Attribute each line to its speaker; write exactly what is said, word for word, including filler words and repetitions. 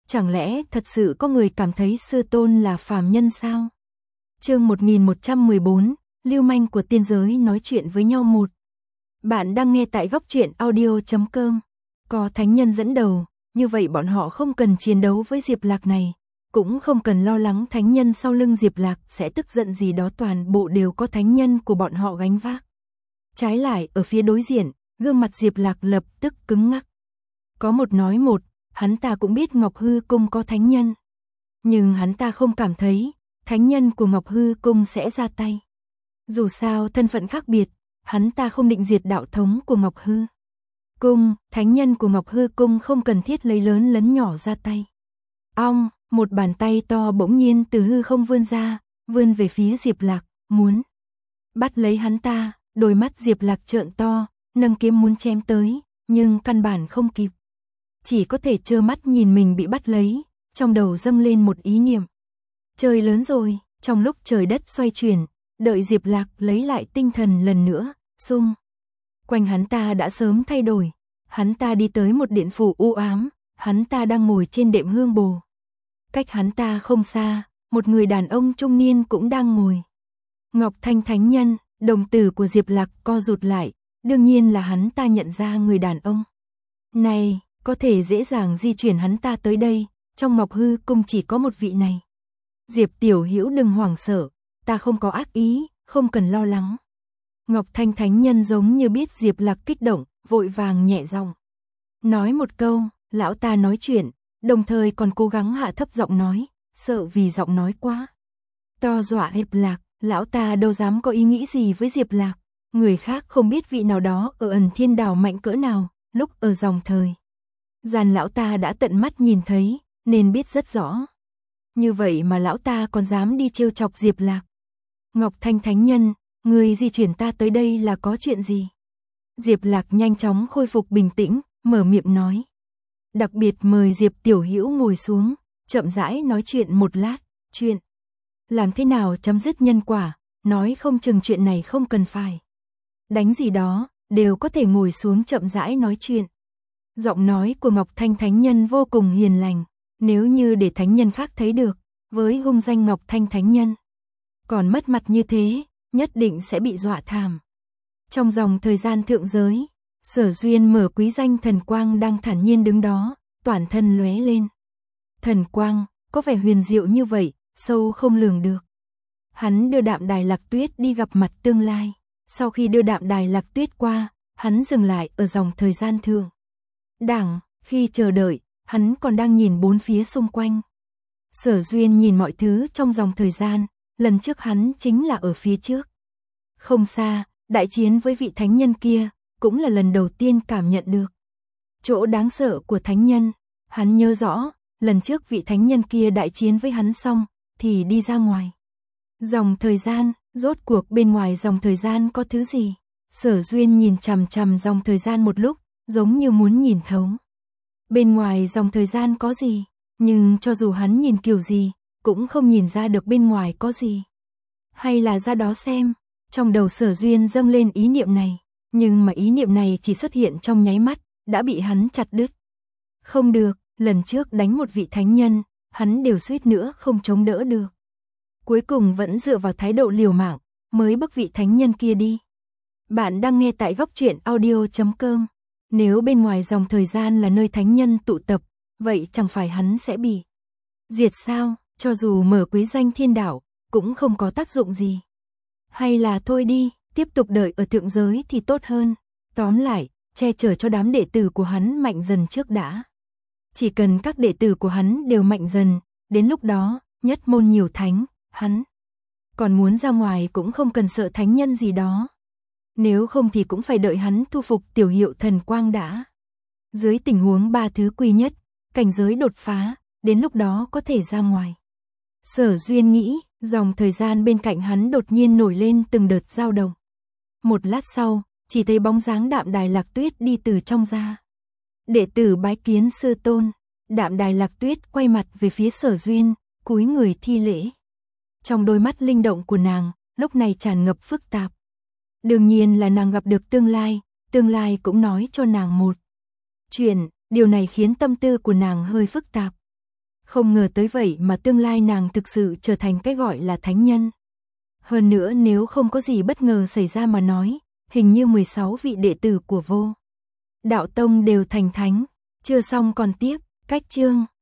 Speaker 1: Chẳng lẽ thật sự có người cảm thấy sư tôn là phàm nhân sao? Chương một nghìn một trăm mười bốn, lưu manh của tiên giới nói chuyện với nhau một. Bạn đang nghe tại góc truyện audio chấm com. Có thánh nhân dẫn đầu, như vậy bọn họ không cần chiến đấu với Diệp Lạc này, cũng không cần lo lắng thánh nhân sau lưng Diệp Lạc sẽ tức giận gì đó, toàn bộ đều có thánh nhân của bọn họ gánh vác. Trái lại, ở phía đối diện, gương mặt Diệp Lạc lập tức cứng ngắc. Có một nói một, hắn ta cũng biết Ngọc Hư Cung có thánh nhân, nhưng hắn ta không cảm thấy thánh nhân của Ngọc Hư Cung sẽ ra tay. Dù sao thân phận khác biệt, hắn ta không định diệt đạo thống của Ngọc Hư Cung, thánh nhân của Ngọc Hư Cung không cần thiết lấy lớn lấn nhỏ ra tay. Ong, một bàn tay to bỗng nhiên từ hư không vươn ra, vươn về phía Diệp Lạc, muốn bắt lấy hắn ta. Đôi mắt Diệp Lạc trợn to, nâng kiếm muốn chém tới, nhưng căn bản không kịp. Chỉ có thể trơ mắt nhìn mình bị bắt lấy, trong đầu dâng lên một ý niệm. Trời lớn rồi, trong lúc trời đất xoay chuyển, đợi Diệp Lạc lấy lại tinh thần lần nữa, xung quanh hắn ta đã sớm thay đổi. Hắn ta đi tới một điện phủ u ám, hắn ta đang ngồi trên đệm hương bồ. Cách hắn ta không xa, một người đàn ông trung niên cũng đang ngồi. Ngọc Thanh thánh nhân. Đồng tử của Diệp Lạc co rụt lại, đương nhiên là hắn ta nhận ra người đàn ông này, có thể dễ dàng di chuyển hắn ta tới đây, trong Ngọc Hư Cung chỉ có một vị này. Diệp tiểu hữu đừng hoảng sợ, ta không có ác ý, không cần lo lắng. Ngọc Thanh thánh nhân giống như biết Diệp Lạc kích động, vội vàng nhẹ giọng nói một câu. Lão ta nói chuyện, đồng thời còn cố gắng hạ thấp giọng nói, sợ vì giọng nói quá to dọa Diệp Lạc. Lão ta đâu dám có ý nghĩ gì với Diệp Lạc, người khác không biết vị nào đó ở Ẩn Thiên Đảo mạnh cỡ nào, lúc ở dòng thời gian lão ta đã tận mắt nhìn thấy, nên biết rất rõ. Như vậy mà lão ta còn dám đi trêu chọc Diệp Lạc. Ngọc Thanh thánh nhân, người di chuyển ta tới đây là có chuyện gì? Diệp Lạc nhanh chóng khôi phục bình tĩnh, mở miệng nói. Đặc biệt mời Diệp tiểu hữu ngồi xuống, chậm rãi nói chuyện một lát. Chuyện làm thế nào chấm dứt nhân quả, nói không chừng chuyện này không cần phải đánh gì đó, đều có thể ngồi xuống chậm rãi nói chuyện. Giọng nói của Ngọc Thanh thánh nhân vô cùng hiền lành, nếu như để thánh nhân khác thấy được, với hung danh Ngọc Thanh thánh nhân còn mất mặt như thế, nhất định sẽ bị dọa thảm. Trong dòng thời gian thượng giới, Sở Duyên mở quý danh thần quang đang thản nhiên đứng đó, toàn thân lóe lên. Thần quang có vẻ huyền diệu như vậy, sâu không lường được. Hắn đưa Đạm Đài Lạc Tuyết đi gặp mặt tương lai. Sau khi đưa Đạm Đài Lạc Tuyết qua, hắn dừng lại ở dòng thời gian thường đẳng. Khi chờ đợi, hắn còn đang nhìn bốn phía xung quanh. Sở Duyên nhìn mọi thứ trong dòng thời gian, lần trước hắn chính là ở phía trước. Không xa, đại chiến với vị thánh nhân kia, cũng là lần đầu tiên cảm nhận được chỗ đáng sợ của thánh nhân. Hắn nhớ rõ, lần trước vị thánh nhân kia đại chiến với hắn xong, thì đi ra ngoài dòng thời gian. Rốt cuộc bên ngoài dòng thời gian có thứ gì? Sở Duyên nhìn chằm chằm dòng thời gian một lúc, giống như muốn nhìn thấu bên ngoài dòng thời gian có gì, nhưng cho dù hắn nhìn kiểu gì, cũng không nhìn ra được bên ngoài có gì. Hay là ra đó xem. Trong đầu Sở Duyên dâng lên ý niệm này, nhưng mà ý niệm này chỉ xuất hiện trong nháy mắt, đã bị hắn chặt đứt. Không được, lần trước đánh một vị thánh nhân, hắn đều suýt nữa không chống đỡ được. Cuối cùng vẫn dựa vào thái độ liều mạng, mới bức vị thánh nhân kia đi. Bạn đang nghe tại góc truyện audio chấm com. Nếu bên ngoài dòng thời gian là nơi thánh nhân tụ tập, vậy chẳng phải hắn sẽ bị diệt sao? Cho dù mở quý danh thiên đảo, cũng không có tác dụng gì. Hay là thôi đi, tiếp tục đợi ở thượng giới thì tốt hơn. Tóm lại, che chở cho đám đệ tử của hắn mạnh dần trước đã. Chỉ cần các đệ tử của hắn đều mạnh dần, đến lúc đó, nhất môn nhiều thánh, hắn còn muốn ra ngoài cũng không cần sợ thánh nhân gì đó. Nếu không thì cũng phải đợi hắn thu phục tiểu hiệu thần quang đã. Dưới tình huống ba thứ quy nhất, cảnh giới đột phá, đến lúc đó có thể ra ngoài. Sở Duyên nghĩ, dòng thời gian bên cạnh hắn đột nhiên nổi lên từng đợt dao động. Một lát sau, chỉ thấy bóng dáng Đạm Đài Lạc Tuyết đi từ trong ra. Đệ tử bái kiến sư tôn. Đạm Đài Lạc Tuyết quay mặt về phía Sở Duyên, cúi người thi lễ. Trong đôi mắt linh động của nàng, lúc này tràn ngập phức tạp. Đương nhiên là nàng gặp được tương lai, tương lai cũng nói cho nàng một chuyện, điều này khiến tâm tư của nàng hơi phức tạp. Không ngờ tới vậy mà tương lai nàng thực sự trở thành cái gọi là thánh nhân. Hơn nữa nếu không có gì bất ngờ xảy ra mà nói, hình như mười sáu vị đệ tử của Vô Đạo Tông đều thành thánh. Chưa xong còn tiếp, cách chương